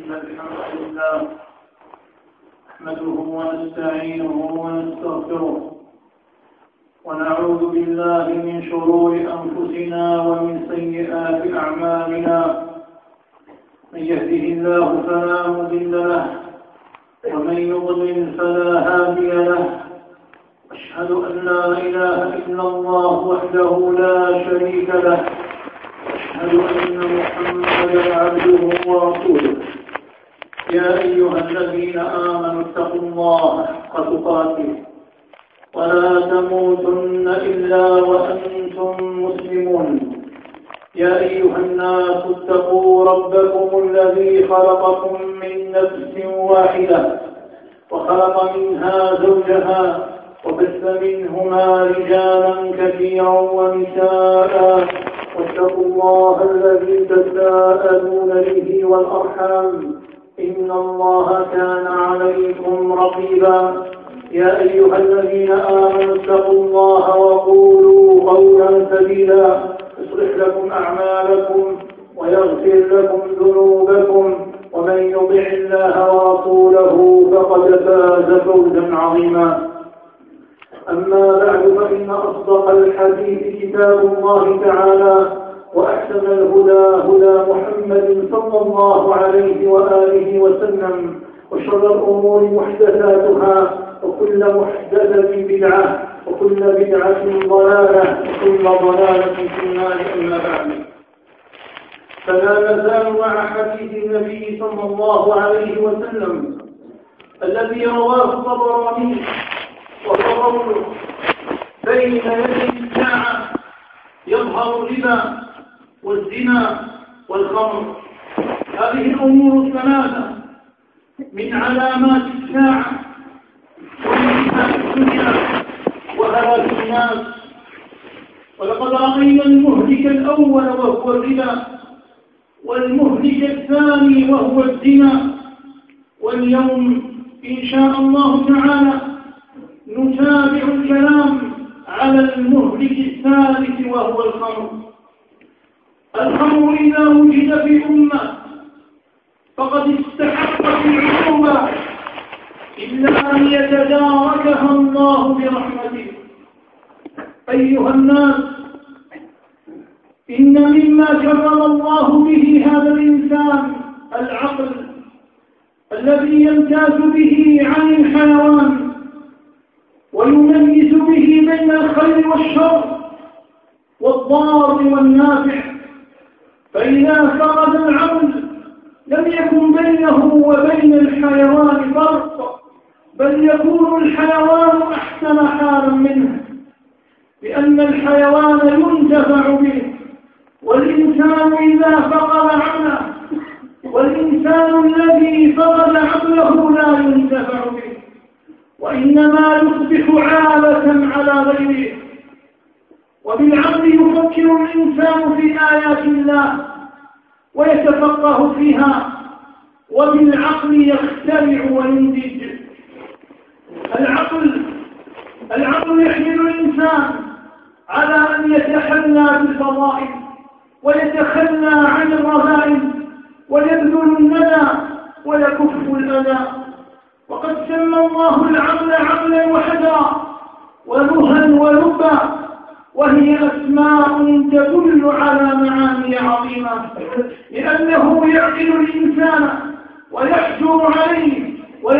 إن الحمد لله نحمده ونستعينه ونستغفره ونعوذ بالله من شرور أنفسنا ومن سيئات أعمالنا. من يهده الله فلا مضل له ومن يضلل فلا هادي له. أشهد أن لا إله إلا الله وحده لا شريك له. أشهد أن محمدا عبده ورسوله. يا أيها الذين آمنوا اتقوا الله حق تقاته ولا تموتن إلا وأنتم مسلمون. يا أيها الناس اتقوا ربكم الذي خلقكم من نفس واحدة وخلق منها زوجها وبث منهما رجالا كثيرا ونساء واتقوا الله الذي تساءلون به والأرحام إن الله كان عليكم رقيبا. يا أيها الذين آمنوا اتقوا الله وقولوا قولا سديدا يصلح لكم أعمالكم ويغفر لكم ذنوبكم ومن يطع الله ورسوله فقد فاز فوزا عظيما. أما بعد فإن أصدق الحديث كتاب الله تعالى وأحسن الهدى هدى محمد صلى الله عليه وآله وسلم وشر الأمور محدثاتها وكل محدثة بدعة وكل بدعة ضلالة وكل ضلالة في النار. أما بعد فلا نزال مع حديث النبي صلى الله عليه وسلم الذي رواه الطبراني وهو قوله بين يدي الساعة يظهر الربا والزنا والخمر. هذه الأمور الثلاثة من علامات الساعة وانتهاء الدنيا وهلاك الناس. ولقد رأينا المهلك الأول وهو الربا والمهلك الثاني وهو الزنا. واليوم إن شاء الله تعالى نتابع الكلام على المهلك الثالث وهو الخمر. الخمر إذا وجد في أمة فقد استحقت العقوبة إلا أن يتداركها الله برحمته. أيها الناس، إن مما كرم الله به هذا الإنسان العقل الذي يمتاز به عن الحيوان ويميز به بين الخير والشر والضار والنافع. فإذا فقد العقل لم يكن بينه وبين الحيوان فرق، بل يكون الحيوان أحسن حالا منه، لأن الحيوان ينتفع به والإنسان إذا فقد عقله والإنسان الذي فقد عقله لا ينتفع به وإنما يصبح عالة على غيره. وبالعقل يفكر الإنسان في آيات الله ويتفقه فيها، وبالعقل يخترع وينتج. العقل يحمل الإنسان على أن يتحلى بالفضائل ويتخلى عن الرذائل ويبذل الندى ويكف الأذى. وقد سمى الله العقل عقلا وحدا ونهى ولبا، وهي أسماء تدل على معاني عظيمة، لأنه يعقل الإنسان ويحجر عليه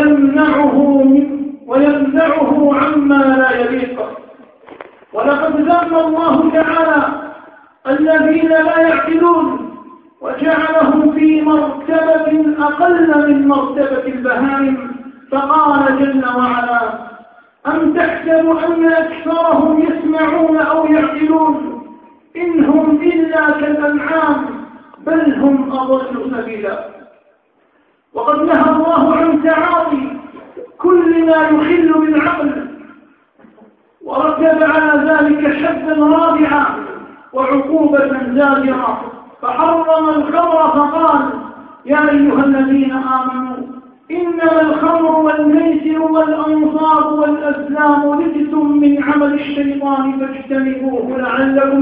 ويمنعه عما لا يليق. ولقد ذم الله تعالى الذين لا يعقلون وجعلهم في مرتبة أقل من مرتبة البهائم، فقال جل وعلا: أم تحسب أن أكثرهم يسمعون أو يعقلون إن هم إلا كالأنعام بل هم أضل سبيلا. وقد نهى الله عن تعاطي كل ما يخل بالعقل، ورتب على ذلك حدا رابعا وعقوبة زاجرة، فحرم الخمر فقال: يا أيها الذين آمنوا إنما الخمر والميسر والأنصاب والأزلام رجس من عمل الشيطان فاجتنبوه لعلكم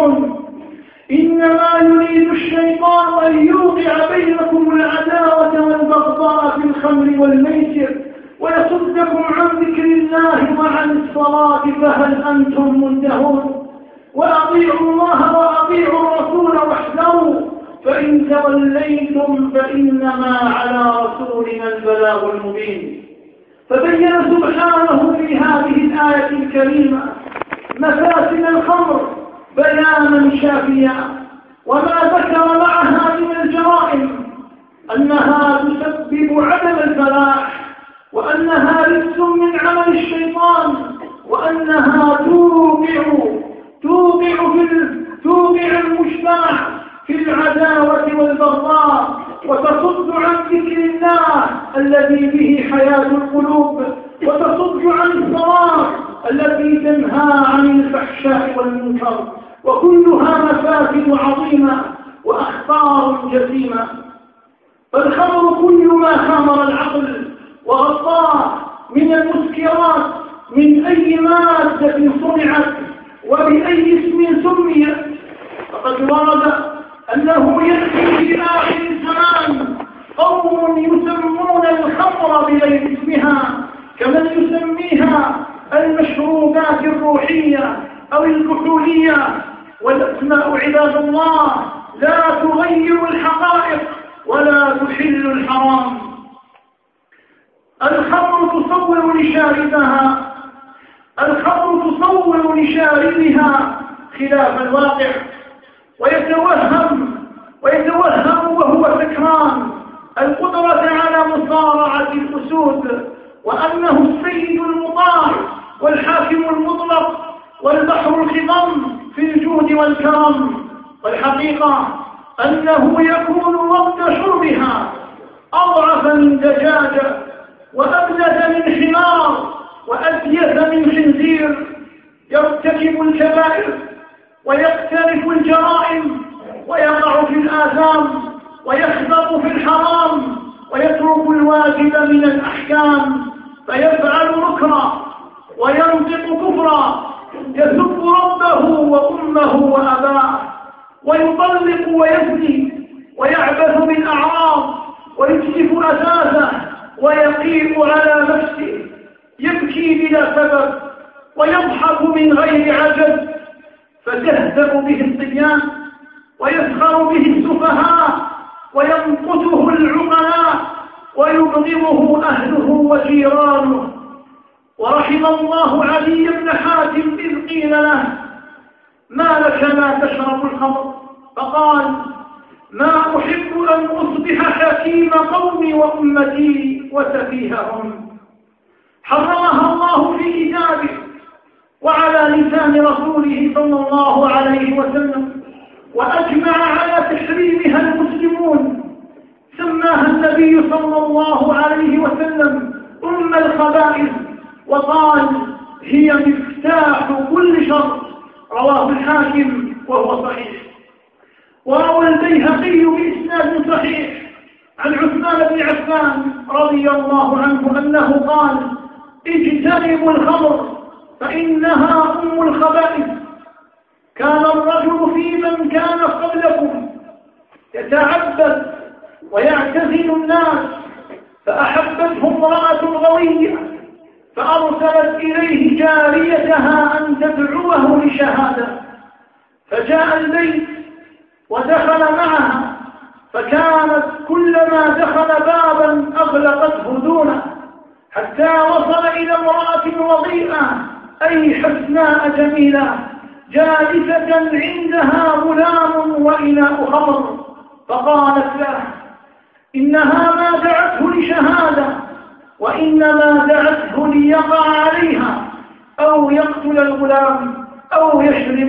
تفلحون. إنما يريد الشيطان أن يوقع بينكم العداوة فهل أنتم منتهون؟ وأطيعوا الله وأطيعوا الرسول واحذروا، فإن توليتم فإنما على رسولنا البلاغ المبين. فبين سبحانه في هذه الآية الكريمة مفاسد الخمر بيانا شافيا، وما ذكر معها من الجرائم أنها تسبب عدم الفلاح، وأنها رجس من عمل الشيطان، وأنها توقع المجتمع في العداوة والبغضاء، وتصد عن ذكر الله الذي به حياة القلوب، وتصد عن الصلاة التي تنهى عن الفحشاء والمنكر، وكلها مفاسد عظيمة وأخطار جسيمة. فالخمر كل ما خامر العقل وغطاه من المسكرات من أي مادة صنعت وبأي اسم سميت. فقد ورد أنه يأتي في آخر الزمان قوم يسمون الخمر بغير اسمها، كمن يسميها المشروبات الروحية أو الكحولية. والأسماء عباد الله لا تغير الحقائق ولا تحل الحرام. الخمر تصور لشاربها خلاف الواقع، ويتوهم وهو سكران القدرة على مصارعة الأسود، وأنه السيد المطاع والحاكم المطلق والبحر الخضم في الجود والكرم. والحقيقة أنه يكون وقت شربها أضعف من دجاجة، وأبلد من حمار، وأديث من خنزير، يرتكب الكبائر ويقترف الجرائم ويقع في الآثام ويخبط في الحرام ويترك الواجب من الأحكام، فيفعل نكرا وينطق كفرا، يسب ربه وأمه وأباه، ويطلق ويزني ويعبث بالأعراض ويكشف أساسه ويقيء على نفسه، يبكي بلا سبب ويضحك من غير عجب، فتهزأ به الصبيان ويسخر به السفهاء وينقته العقلاء ويبغضه أهله وجيرانه. ورحم الله علي بن حاتم إذ قيل له: ما لك لا تشرب الخمر؟ فقال: ما أحب أن أصبح حكيم قومي وأمتي وسفيههم. حرمها الله في كتابه وعلى لسان رسوله صلى الله عليه وسلم، وأجمع على تحريمها المسلمون. سماها النبي صلى الله عليه وسلم أم الخبائث، وقال: هي مفتاح كل شر. رواه الحاكم وهو صحيح. وروى البيهقي بإسناد صحيح عن عثمان بن عفان رضي الله عنه أنه قال: اجتنبوا الخمر فإنها أم الخبائث. كان الرجل في من كان قبلكم يتعبد ويعتزل الناس، فأحبته امرأة غوية فأرسلت إليه جاريتها أن تدعوه لشهادة، فجاء البيت ودخل معها، فكانت كلما دخل بابا أغلقته دونه، حتى وصل إلى امرأة وضيئة أي حسناء جميلة جالسة عندها غلام وإناء خمر، فقالت له: إنها ما دعته لشهادة، وإنما دعته ليقع عليها أو يقتل الغلام أو يشرب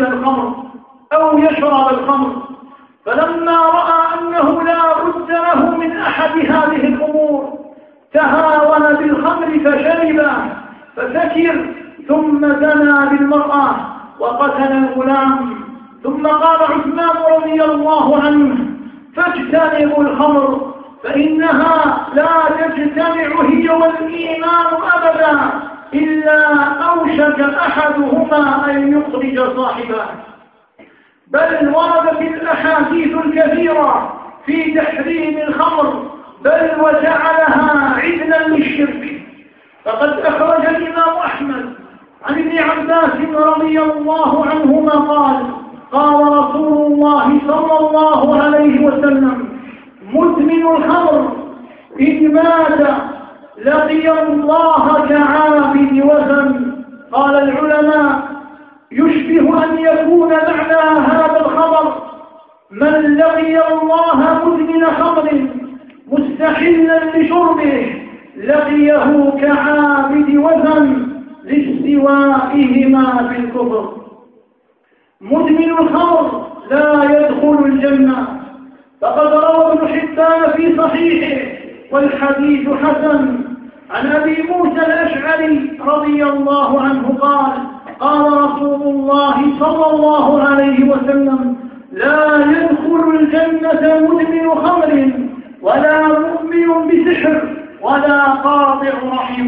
الخمر. فلما رأى أنه لا بد له من أحد هذه الأمور تهاون بالخمر فشرب فسكر، ثم زنى بالمرأة وقتل الغلام. ثم قال عثمان رضي الله عنه: فاجتنبوا الخمر فإنها لا تجتمع هي والإيمان أبدا إلا أوشك أحدهما أن يخرج صاحبه. بل وردت الأحاديث الكثيرة في تحريم الخمر، بل وجعلها عدلا للشرك. فقد أخرج الإمام أحمد عن ابن ابن عباس رضي الله عنهما قال قال رسول الله صلى الله عليه وسلم مدمن الخمر إن مات لقي الله كعابد وثن. قال العلماء يشبه أن يكون معنى هذا الخبر من لقي الله مدمن خمر مستحلا لشربه لقيه كعابد وثن لاستوائهما في الكفر. مدمن الخمر لا يدخل الجنة، فقد روى ابن حبان في صحيحه والحديث حسن عن أبي موسى الأشعري رضي الله عنه قال قال رسول الله صلى الله عليه وسلم لا يدخل الجنة مدمن خمر ولا مؤمن بسحر ولا قاطع رحم.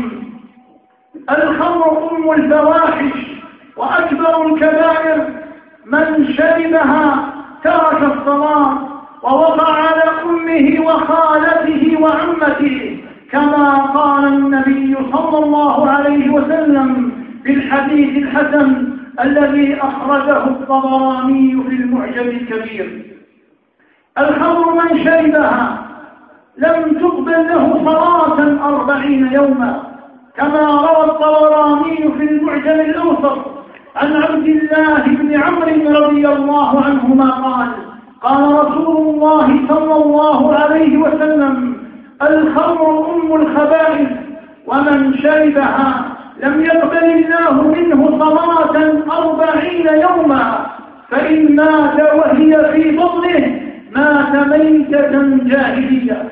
الخمر أم الفواحش وأكبر الكبائر، من شربها ترك الصلاة ووقع على أمه وخالته وعمته، كما قال النبي صلى الله عليه وسلم في الحديث الحسن الذي أخرجه الطبراني في المعجم الكبير. الخمر من شربها لم تقبل له صلاة 40 يوما، كما روى الطبراني في المعجم الأوسط عن عبد الله بن عمرو رضي الله عنهما قال قال رسول الله صلى الله عليه وسلم الخمر أم الخبائث ومن شربها لم يقبل الله منه صلاة 40 يوما، فإن مات وهي في بطنه مات ميتة جاهلية.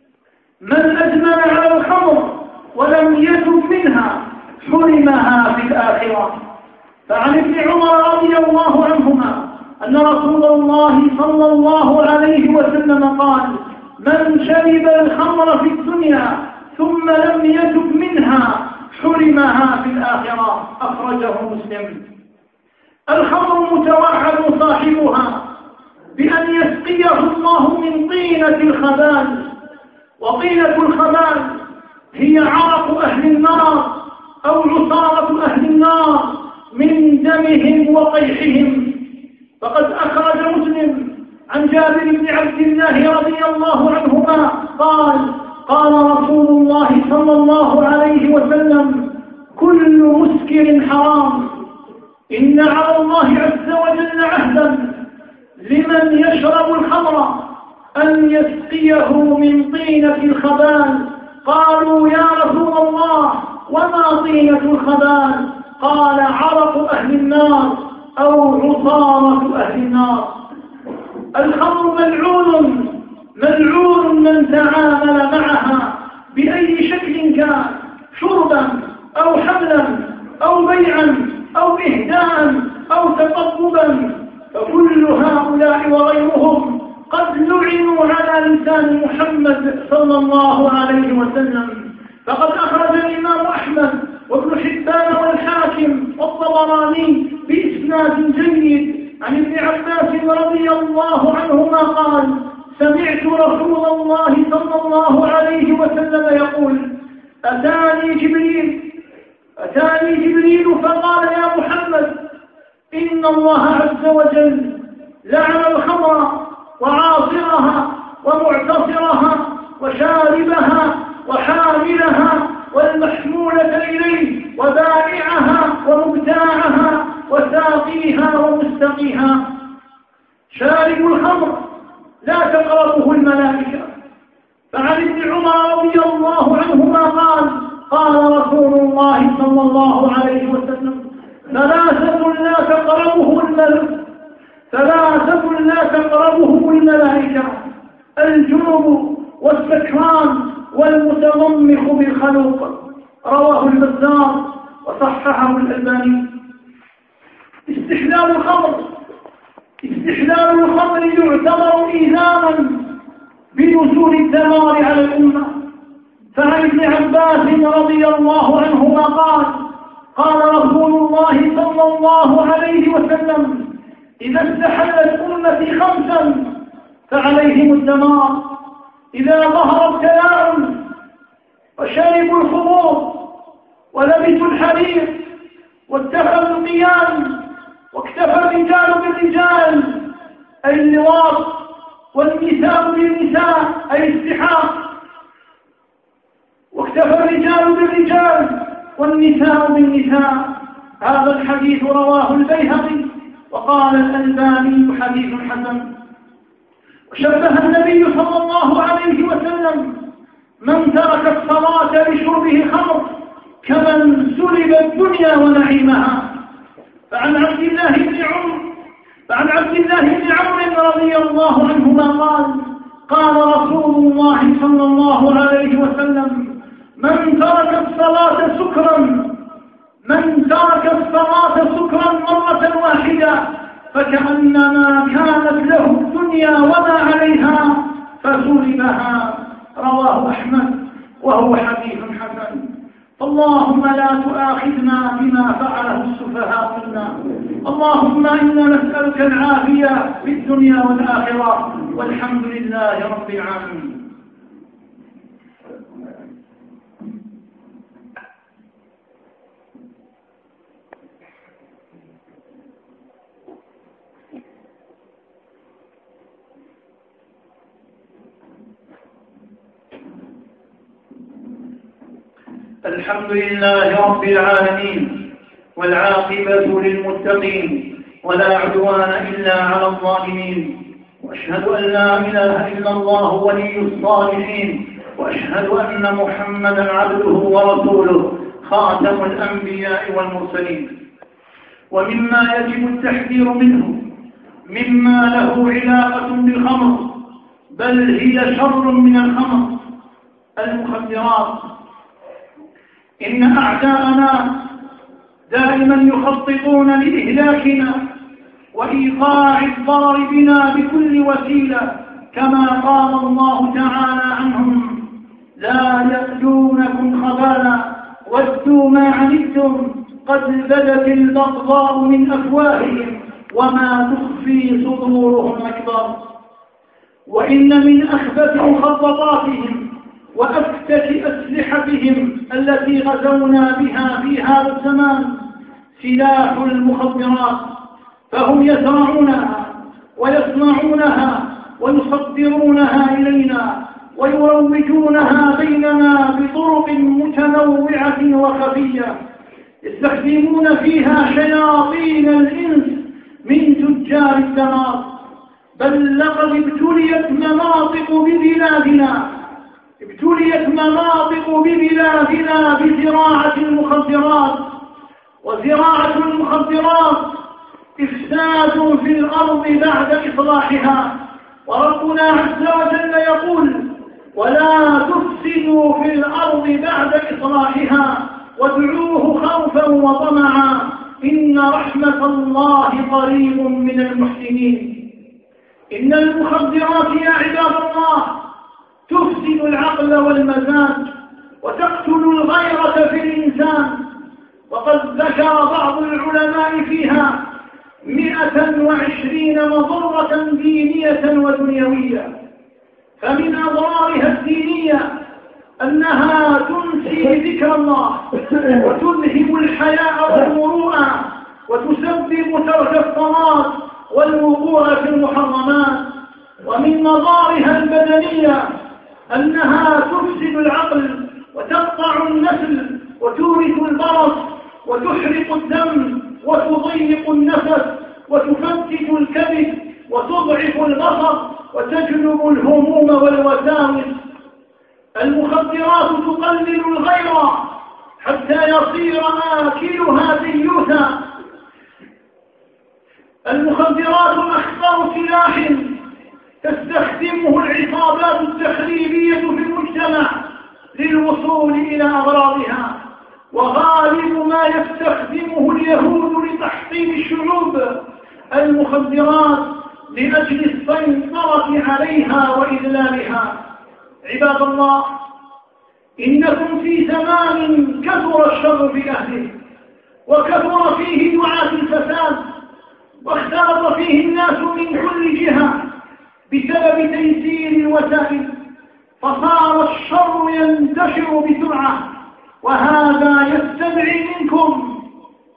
من أجمل على الخمر ولم يتب منها حرمها في الآخرة. فعن ابن عمر رضي الله عنهما أن رسول الله صلى الله عليه وسلم قال من شرب الخمر في الدنيا ثم لم يتب منها حرمها في الآخرة. أخرجه مسلم. الخمر متوعد صاحبها بأن يسقيه الله من طينة الخبال، وطينة الخبال هي عرق أهل النار أو عصارة أهل النار من دمهم وقيحهم. فقد أخرج مسلم عن جابر بن عبد الله رضي الله عنهما قال قال رسول الله صلى الله عليه وسلم كل مسكر حرام، إن على الله عز وجل عهدا لمن يشرب الخمر أن يسقيه من طينة الخبال. قالوا يا رسول الله وما طينة الخبال؟ قال عرق أهل النار أو عصارة أهل النار. الخمر ملعون من تعامل معها بأي شكل كان، شربا أو حملا أو بيعا أو إهداء أو تقببا، فكل هؤلاء وغيرهم قد لعنوا على لسان محمد صلى الله عليه وسلم. فقد أخرج الإمام أحمد وابن حبان والحاكم والطبراني بإسناد جيد عن ابن عباس رضي الله عنهما قال سمعت رسول الله صلى الله عليه وسلم يقول أتاني جبريل فقال يا محمد إن الله عز وجل لعن الخمر وعاصرها ومعتصرها وشاربها وحاملها والمحمولة إليه وبائعها ومبتاعها وساقيها ومستقيها. شارب الخمر لا تقربه الملائكة. فعن ابن عمر رضي الله عنهما قال قال رسول الله صلى الله عليه وسلم ثلاثة لا تقربه الملائكة الجنوب والسكران والمتضمخ بالخلوق. رواه البزار وصححه الألباني. استحلال الخمر يعتبر إيذانا بنزول الدمار على الأمة. فعن ابن عباس رضي الله عنهما قال رسول الله صلى الله عليه وسلم إذا استحلت أمتي 5 فعليهم الدمار: إذا ظهر ابتلاء وشربوا الخمور ولبسوا الحرير واتخذوا القيام، واكتفى الرجال بالرجال أي اللواط، والنساء بالنساء أي السحاق، واكتفى الرجال بالرجال والنساء بالنساء. هذا الحديث رواه البيهقي وقال الألباني حديث حسن. وشبه النبي صلى الله عليه وسلم من ترك الصلاة لشربه خمر كمن سلب الدنيا ونعيمها. فعن عبد الله بن عمرو رضي الله عنهما قال رسول الله صلى الله عليه وسلم: من ترك الصلاة سكرا مرة واحدة فكأنما كانت له الدنيا وما عليها فسلبها. رواه أحمد وهو حديث حسن. اللهم لا تؤاخذنا بما فعله السفهاء منا. اللهم إنا نسألك العافية في الدنيا والآخرة، والحمد لله رب العالمين. الحمد لله رب العالمين، والعاقبة للمتقين، ولا عدوان إلا على الظالمين. وأشهد أن لا إله إلا الله ولي الصالحين، وأشهد أن محمدا عبده ورسوله خاتم الأنبياء والمرسلين. ومما يجب التحذير منه مما له علاقة بالخمر، بل هي شر من الخمر، المخدرات. إن أعداءنا دائما يخططون لإهلاكنا وإيقاع الضرر بنا بكل وسيلة، كما قال الله تعالى عنهم: لا يأتونكم خبالا ودوا ما عنتم قد بدت البغضاء من أفواههم وما تخفي صدورهم أكبر. وإن من أخبث مخططاتهم وأفتك أسلحتهم التي غزونا بها في هذا الزمان سلاح المخدرات، فهم يزرعونها ويصنعونها ويصدرونها إلينا ويروجونها بيننا بطرق متنوعة وخفية، يستخدمون فيها شياطين الإنس من تجار الدمار. بل لقد ابتليت مناطق ببلادنا بزراعة المخدرات. وزراعة المخدرات إفساد في الأرض بعد إصلاحها، وربنا عز وجل يقول: ولا تفسدوا في الأرض بعد إصلاحها وادعوه خوفا وطمعا إن رحمة الله قريب من المحسنين. إن المخدرات يا عباد الله تفسد العقل والمزاج وتقتل الغيرة في الإنسان. وقد ذكر بعض العلماء فيها 120 مضرة دينية ودنيوية. فمن أضرارها الدينية أنها تنسي ذكر الله وتذهب الحياء والمروءة وتسبب ترك الصلاة والوقوع في المحرمات. ومن مضارها البدنية أنها تفسد العقل وتقطع النسل وتورث البرص وتحرق الدم وتضيق النفس وتفتت الكبد وتضعف البصر وتجلب الهموم والوساوس. المخدرات تقلل الغيرة حتى يصير آكلها ديوثا. المخدرات أخطر سلاح تستخدمه العصابات التخريبية في المجتمع للوصول إلى أغراضها، وغالب ما يستخدمه اليهود لتحطيم الشعوب المخدرات لأجل السيطرة عليها وإذلالها. عباد الله، إنكم في زمان كثر الشر في أهله وكثر فيه دعاة الفساد واختلط فيه الناس من كل جهة بسبب تيسير الوسائل، فصار الشر ينتشر بسرعة، وهذا يستدعي منكم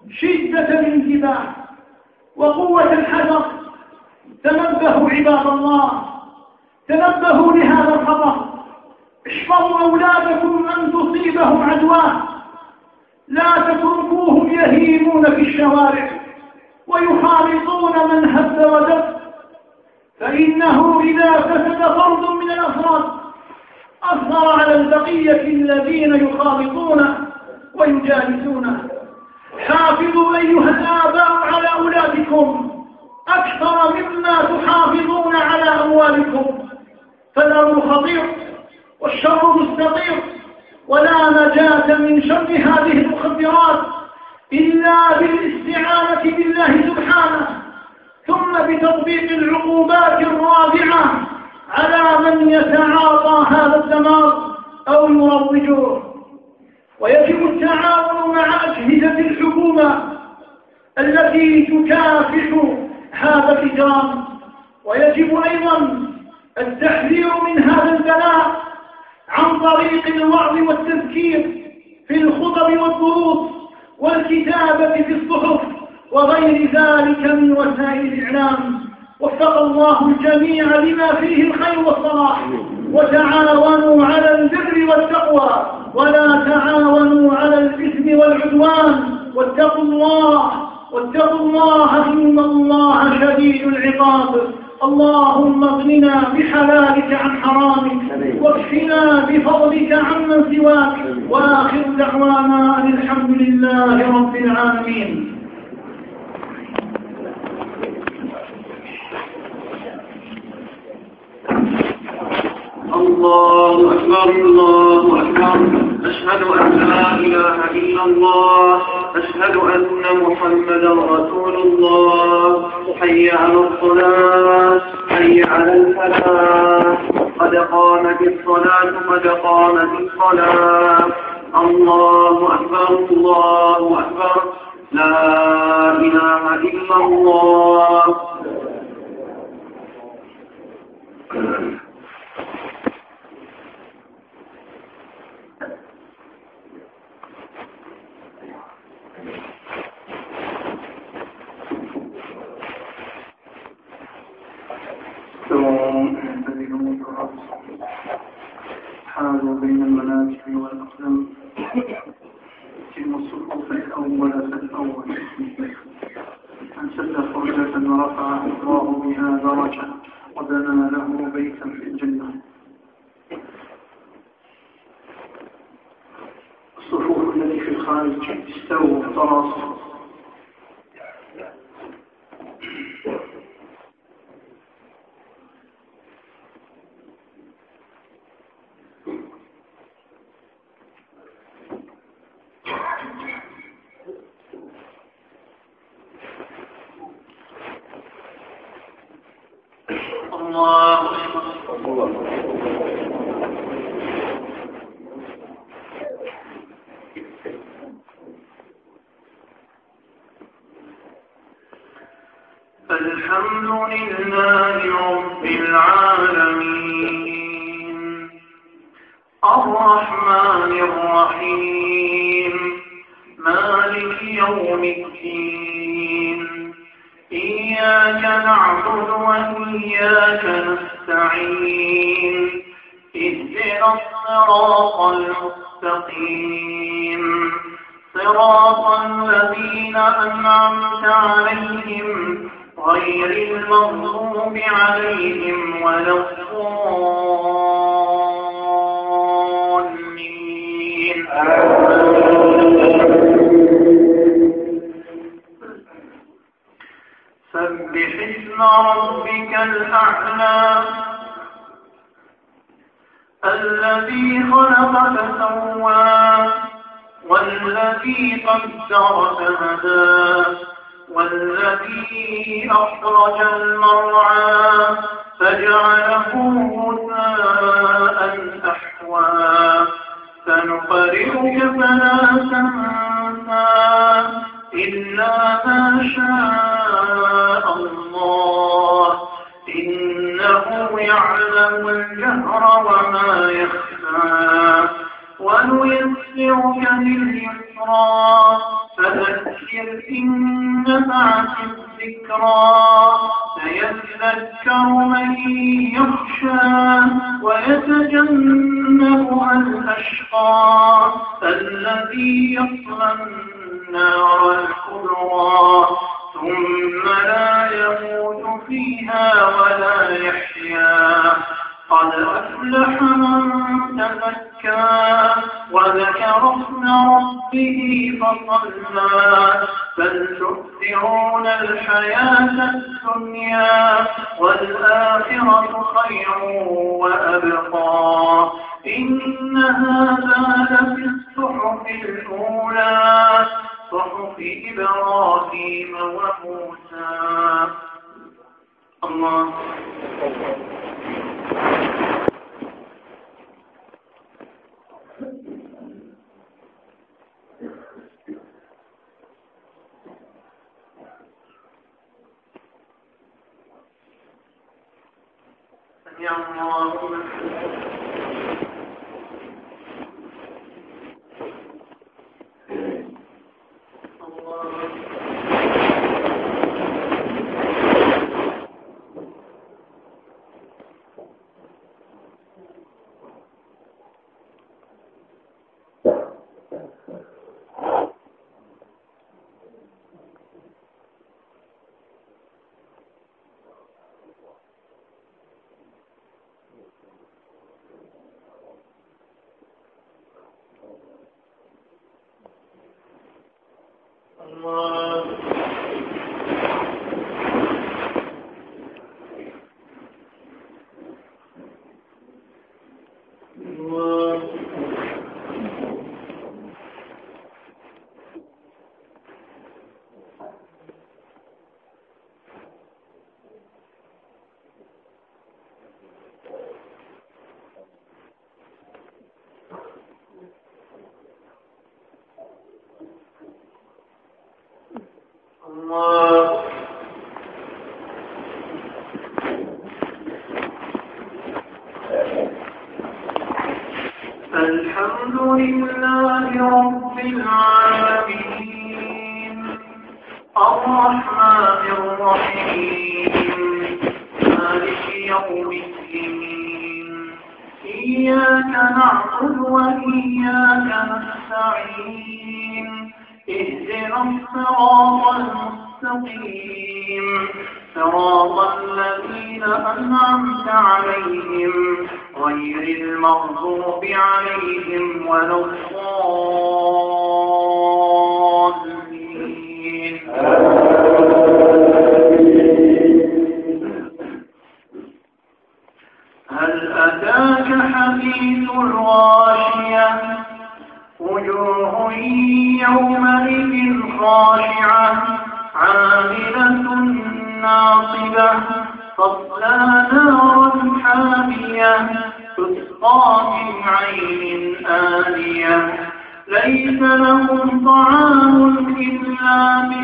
شدة الانتباه وقوة الحذر. تنبهوا عباد الله، تنبهوا لهذا الخطر. احفظوا أولادكم أن تصيبهم عدوان. لا تتركوهم يهيمون في الشوارع ويخالطون من هب ودب، فإنه إذا فسد فرد من الأفراد أثر على البقية الذين يخالطونه ويجالسونه. حافظوا أيها الآباء على أولادكم أكثر مما تحافظون على أموالكم، فالأمر خطير والشر مستطير، ولا نجاة من شر هذه المخدرات إلا بالاستعانة بالله سبحانه، ثم بتطبيق العقوبات الرادعة على من يتعاطى هذا الدمار أو يروجه. ويجب التعاون مع أجهزة الحكومة التي تكافح هذا الإجرام، ويجب أيضا التحذير من هذا البلاء عن طريق الوعظ والتذكير في الخطب والدروس والكتابة في الصحف وغير ذلك من وسائل الإعلام. وفق الله الجميع لما فيه الخير والصلاح. وتعاونوا على البر والتقوى ولا تعاونوا على الإثم والعدوان، واتقوا الله إن الله شديد العقاب. اللهم اغننا بحلالك عن حرامك واكفنا بفضلك عمن سواك، وآخر دعوانا أن الحمد لله رب العالمين. الله أكبر الله أكبر. أشهد أن لا إله إلا الله، أشهد أن محمدا رسول الله. حي على الصلاة، حي على الفلاح، قد قامت الصلاة قد قامت الصلاة. الله أكبر الله أكبر. لا إله إلا الله. حالوا بين المناكب والأقدام، تم الصفوف الأول فالأول، من سد فرجة ورفع الله بها درجة وبنى له بيتا في الجنة. الصفوف التي في الخارج استووا تراصوا. الحمد لله رب العالمين الرحمن الرحيم مالك يوم الدين. إياك نعبد وإياك نستعين. اهدنا الصراط المستقيم، صراط الذين أنعمت عليهم غير المغضوب عليهم ولا الضالين. سبح اسم ربك الأعلى الذي خلق فسوى والذي قدر فهدى والذي أخرج المرعى فجعله غثاء أحوى. سنقرئك فلا تنسى إلا ما شاء الله إنه يعلم الجهر وما يخفى. ونيسرك لليسرى فذكر إن نفعت الذكرى سيذكر من يخشى ويتجنبها الأشقى الذي يصلى النار الكبرى ثم لا يموت فيها ولا يحيا قد أفلح من تزكى وذكر اسم ربه فصلى بل تؤثرون الحياة الدنيا والآخرة خير وأبقى إن هذا لفي الصحف الأولى صحف إبراهيم وموسى. الله يا الله الحمد لله رب العالمين الرحمن الرحيم مالك يوم الدين إياك نعبد وإياك نستعين اهدنا الصراط المستقيم صراط الذين أنعمت عليهم غير المغضوب عليهم ولا الضالين. هل أتاك حديث الغاشية وجوه يومئذ خاشعة عاملة ناصبة تصلى نارا حامية تسقى من عين آنية ليس لهم طعام إلا من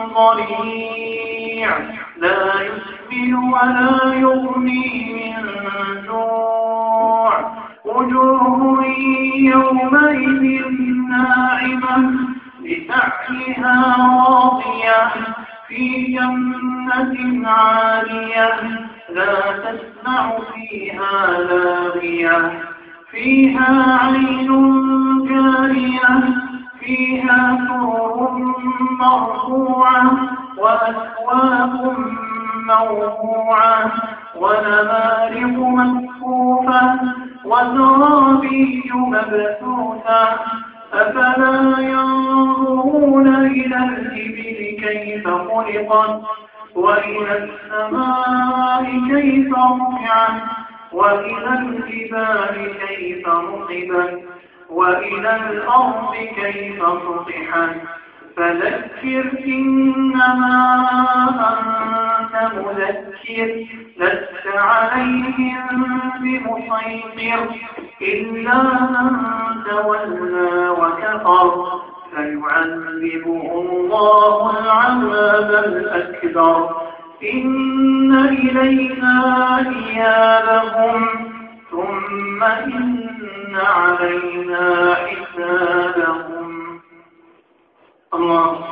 ضريع لا يسمن ولا يغني من جوع وجوه يومئذ ناعمة لسعيها راضية في جنة عالية لا تسمع فيها لاغية فيها عين جارية فيها سرر مرفوعة وأكواب موضوعة ونمارق مكفوفة وزرابي مبثوثة أفلا ينظرون إلى الإبل كيف خلقت وإلى السماء كيف رفعت وإلى الجبال كيف نصبت وإلى الأرض كيف سطحت فذكر إنما أنت مذكر لست عليهم بمسيطر إلا من تولى وكفر فيعذبه الله العذاب الأكبر إن إلينا إيابهم ثم إن علينا حسابهم. الله.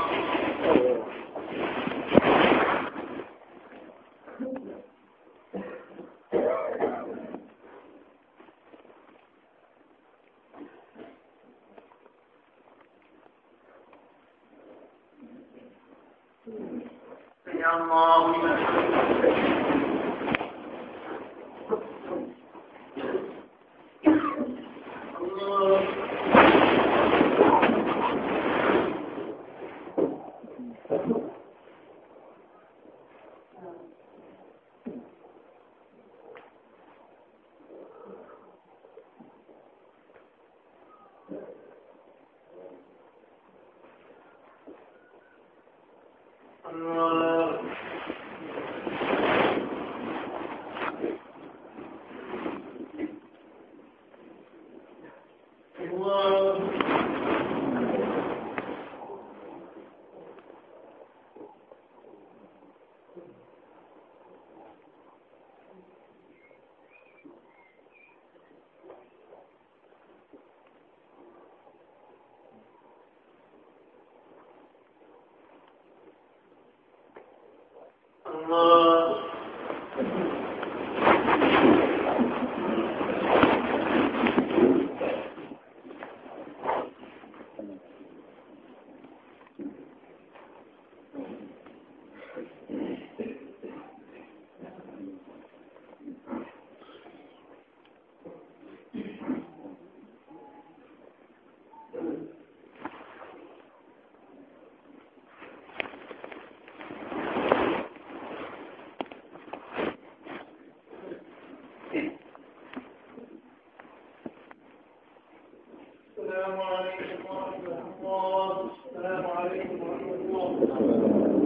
يا الله. السلام عليكم ورحمة الله. السلام عليكم ورحمة الله.